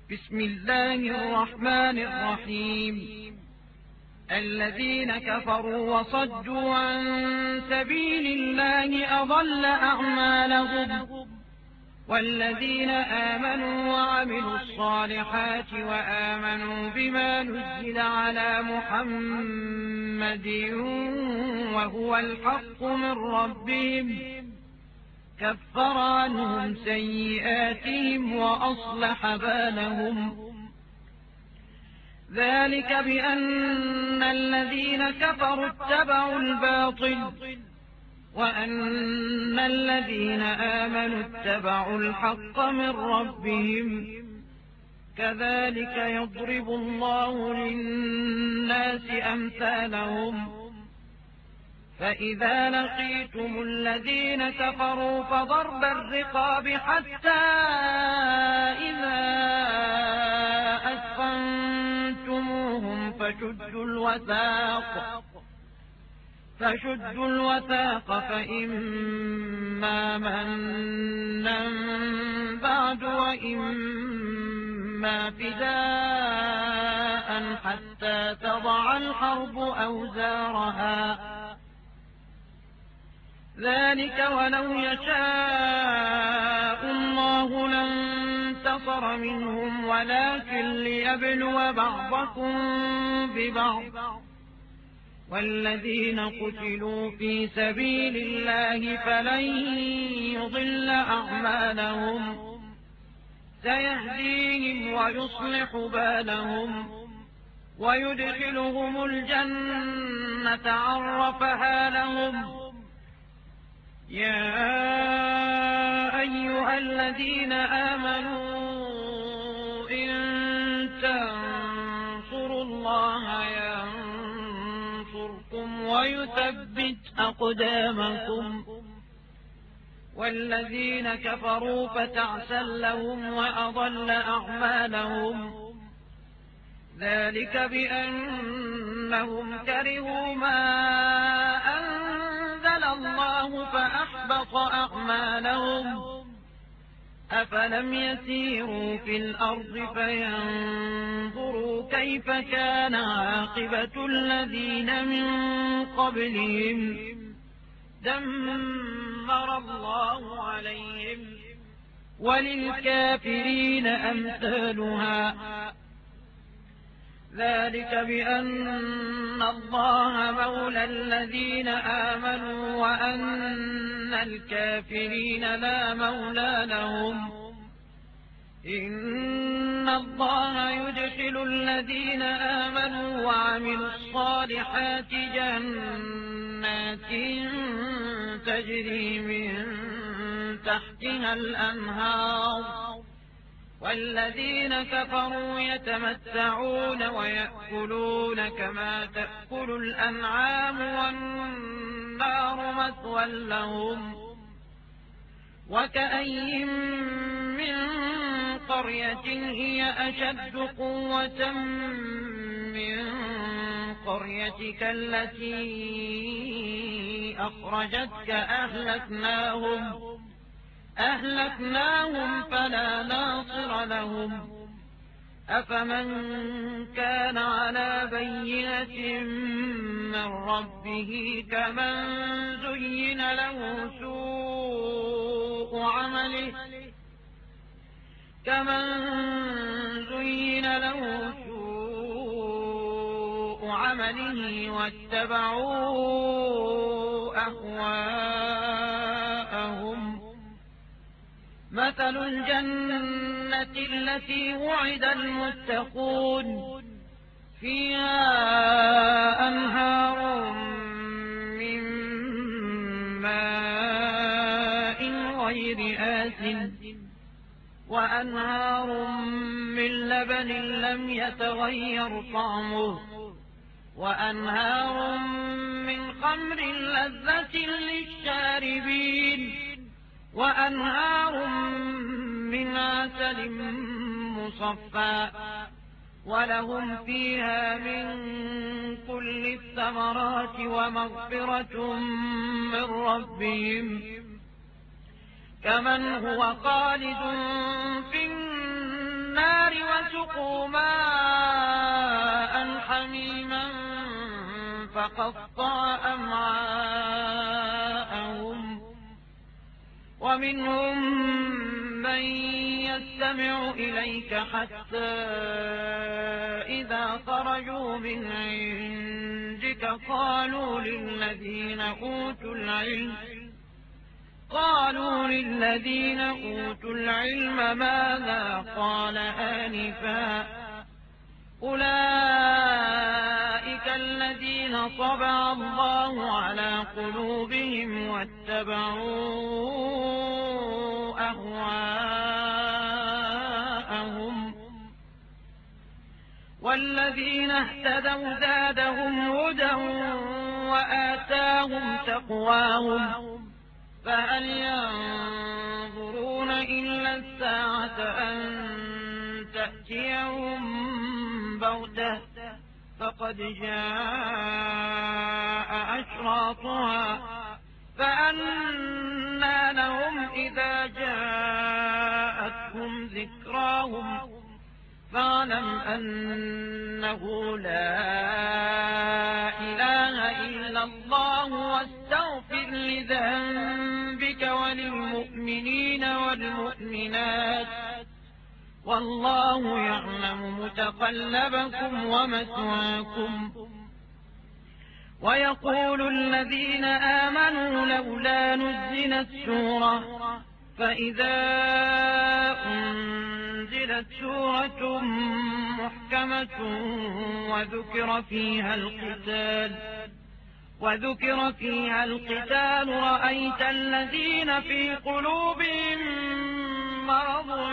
بسم الله الرحمن الرحيم. الذين كفروا وصدوا عن سبيل الله أضل أعمالهم، والذين آمنوا وعملوا الصالحات وآمنوا بما نزل على محمد وهو الحق من ربهم كفر عنهم سيئاتهم وأصلح بالهم. ذلك بأن الذين كفروا اتبعوا الباطل وأن الذين آمنوا اتبعوا الحق من ربهم. كذلك يضرب الله للناس أمثالهم. فإذا لقيتم الذين كفروا فضرب الرقاب حتى إذا أثخنتموهم فشدوا الوثاق فإما منا بعد وإما فداء حتى تضع الحرب أوزارها. ذلك ولو يشاء الله لانتصر منهم ولكن ليبلو بعضكم ببعض. والذين قتلوا في سبيل الله فلن يضل أعمالهم سيهديهم ويصلح بالهم ويدخلهم الجنة عرفها لهم. يا أيها الذين آمنوا إن تنصروا الله ينصركم ويثبت أقدامكم. والذين كفروا فتعسا لهم وأضل أعمالهم. ذلك بأنهم كرهوا ما أنزل الله فأحبط أعمالهم. أفلم يسيروا في الأرض فينظروا كيف كان عاقبة الذين من قبلهم دمر الله عليهم وللكافرين أمثالها. ذلك بأن الله مولى الذين آمنوا وأن الكافرين لا مولى لهم. إن الله يدخل الذين آمنوا وعملوا الصالحات جنات تجري من تحتها الأنهار. والذين كفروا يتمتعون ويأكلون كما تأكل الأنعام والنار مثوى لهم. وكأين من قرية هي أشد قوة من قريتك التي أخرجتك أهلكناهم فلا ناصر لهم. أفمن كان على بينة من ربه كمن زين له سوء عمله واتبعوا أهواءهم. مثل الجنة التي وعد المتقون فيها أنهار من ماء غير آسن وأنهار من لبن لم يتغير طعمه وأنهار من خمر لذة للشاربين وأنهار من عسل مصفى ولهم فيها من كل الثمرات ومغفرة من ربهم كمن هو خالد في النار وسقوا ماء حميما فقطع أمعاءهم ومنهم من يستمع إليك حتى إذا خرجوا من عندك قالوا للذين أوتوا العلم ماذا قال آنفا أولئك الذين طبع الله على قلوبهم واتبعوا أهواءهم والذين اهتدوا زادهم هدى وآتاهم تقواهم فهل ينظرون إلا الساعة أن تأتيهم بغتة فقد جاء أشراطها فأنى لهم إذا جاءتهم ذكراهم فاعلم أنه لا إله إلا الله واستغفر لذنبك وللمؤمنين والمؤمنات والله يعلم متقلبكم ومثواكم ويقول الذين آمنوا لولا نزلت سورة فإذا أنزلت سورة محكمة وذكر فيها القتال رأيت الذين في قلوبهم مرض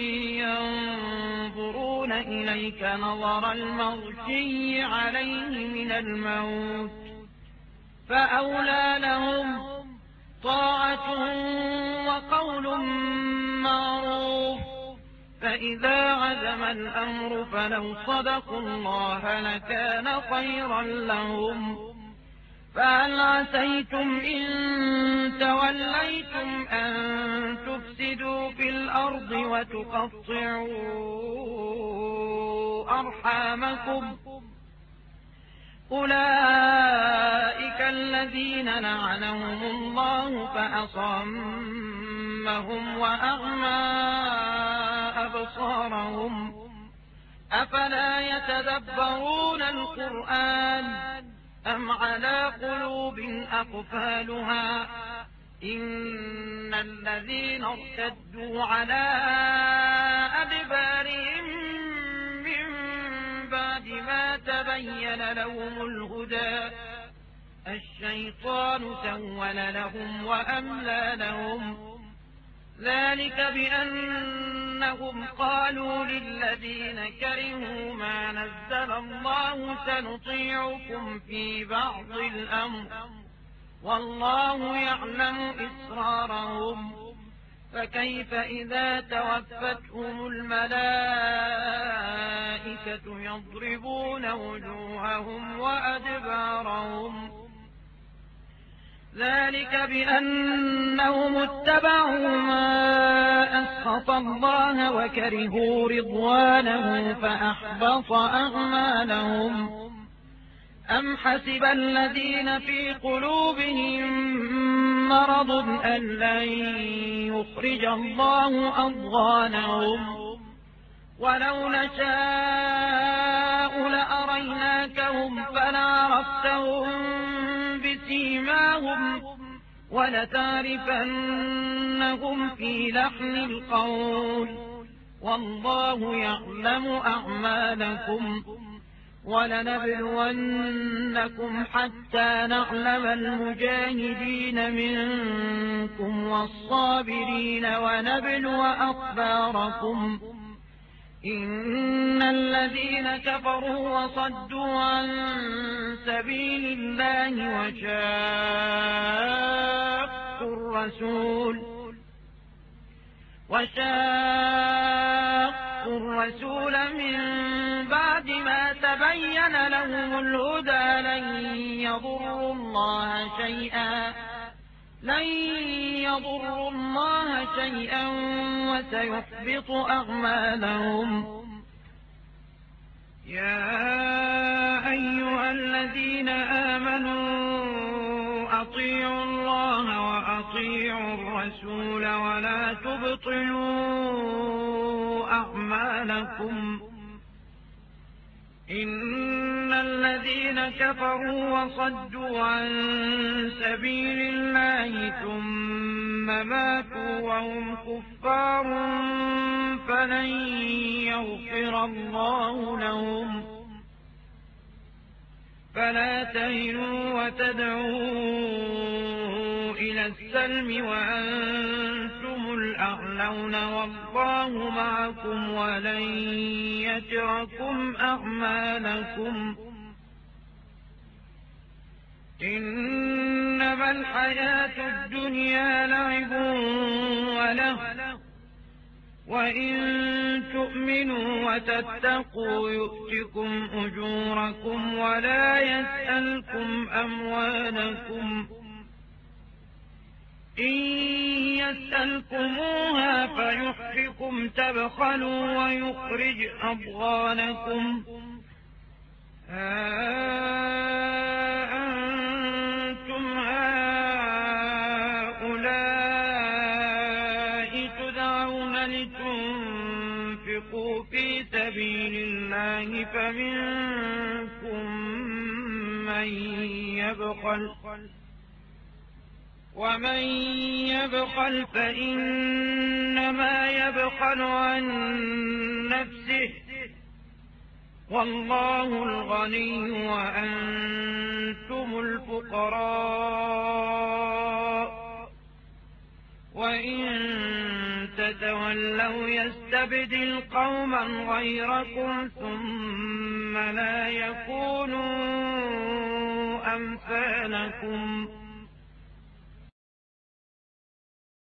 ينظرون إليك نظر المغشي عليه من الموت فأولى لهم طاعة وقول معروف فإذا عزم الأمر فلو صدقوا الله لكان خيرا لهم فهل عسيتم إن توليتم أن تفسدوا في الأرض وتقطعوا أرحامكم أولئك الذين لعنهم الله فأصمهم وأعمى أبصارهم أفلا يتدبرون القرآن أم على قلوب أقفالها إن الذين ارتدوا على أدبارهم من بعد ما تبين لهم الهدى الشيطان سول لهم وأملى لهم ذلك بأنهم قالوا للذين كرهوا ما نزل الله سنطيعكم في بعض الأمر والله يعلم إسرارهم فكيف إذا توفتهم الملائكة يضربون وجوههم وأدبارهم ذلك بأنهم اتبعوا ما أسخط الله وكرهوا رضوانه فأحبط أعمالهم أم حسب الذين في قلوبهم مرض أن لن يخرج الله أضغانهم ولو نشاء لأريناكهم فلعرفتهم بسيماهم ولتعرفنهم في لحن القول والله يعلم أعمالكم ولنبلونكم حتى نعلم المجاهدين منكم والصابرين ونبلو أخباركم إن الذين كفروا وصدوا عن سبيل الله وشاقوا الرسول من بعد ما تبين لهم الهدى لن يضروا الله شيئا وسيحبط أعمالهم يا أيها الذين آمنوا أطيعوا الله وأطيعوا الرسول ولا تبطلوا أعمالكم إن الذين كفروا وصدوا عن سبيل الله ثم ماتوا وهم كفار فلن يغفر الله لهم فلا تهنوا وتدعوا إلى السلم وأنتم الأعلون والله معكم ولن يتركم أعمالكم إنما الحياة الدنيا لعب وله وإن تؤمنوا وتتقوا يؤتكم أجوركم ولا يسألكم أموالكم إن يسألكموها فيحفكم تبخلوا ويخرج أضغانكم أنتم هؤلاء تدعون لتنفقوا في سبيل الله فمنكم من يبخل ومن يبخل فإنما يبخل عن نفسه والله الغني وأنتم الفقراء وإن تتولوا يستبدل قوما غيركم ثم لا يكونوا أمثالكم